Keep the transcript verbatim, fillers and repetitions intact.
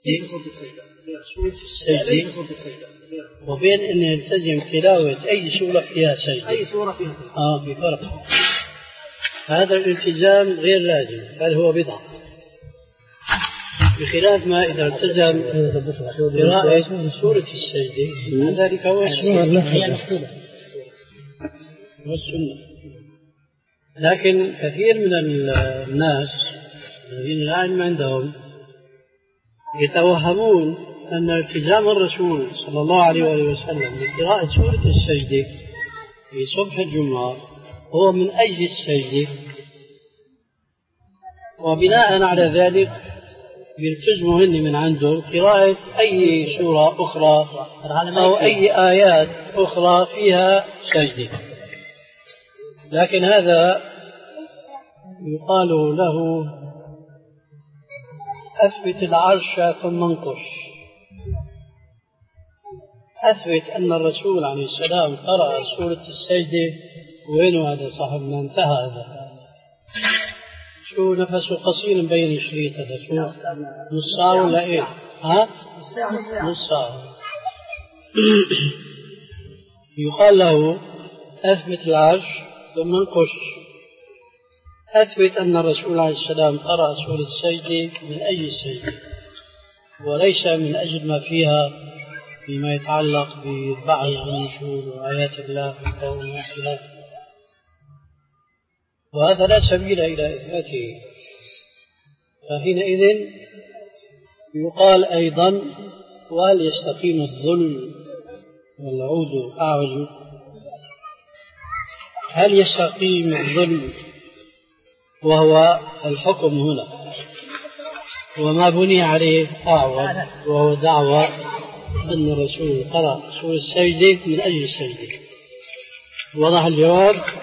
السجدة وبين أن يلتزم تلاوة أي سورة فيها سجدة. أي سورة فيها سجدة. آه في فرق. هذا الالتزام غير لازم بل هو بدعة، بخلاف ما إذا التزم قراءة سورة السجدة ذلك هو السنة. لكن كثير من الناس الذين العلم عندهم يتوهمون أن التزام الرسول صلى الله عليه وسلم بقراءة سورة السجدة في صبح الجمعة هو من أجل السجدة، وبناء على ذلك يلتزموا هن من عنده قراءة أي سورة أخرى أو أي آيات أخرى فيها سجدة. لكن هذا يقال له أثبت العرش ثم انقش. أثبت أن الرسول عليه السلام قرأ سورة السجدة، وين هذا صاحبنا انتهى هذا؟ شو نفسه قصير بين شريط هذا شو نص ساعة ولا إيه؟ ها؟ نص ساعة. يقال له أثبت العرش ثم انقش. أثبت أن الرسول عليه السلام قرأ سورة السجدة من أي السجدة، وليس من أجل ما فيها فيما يتعلق بالبعث والنشور وآيات الله في الكون والخلافة، وهذا لا سبيل إلى إثباته. فحينئذ يقال أيضا وهل يستقيم الظلم والعود أعوج؟ هل يستقيم الظلم وهو الحكم هنا وما بني عليه أعوج وهو دعوة أن الرسول قرأ سورة السجدة من أجل السجدة؟ وضح الجواب.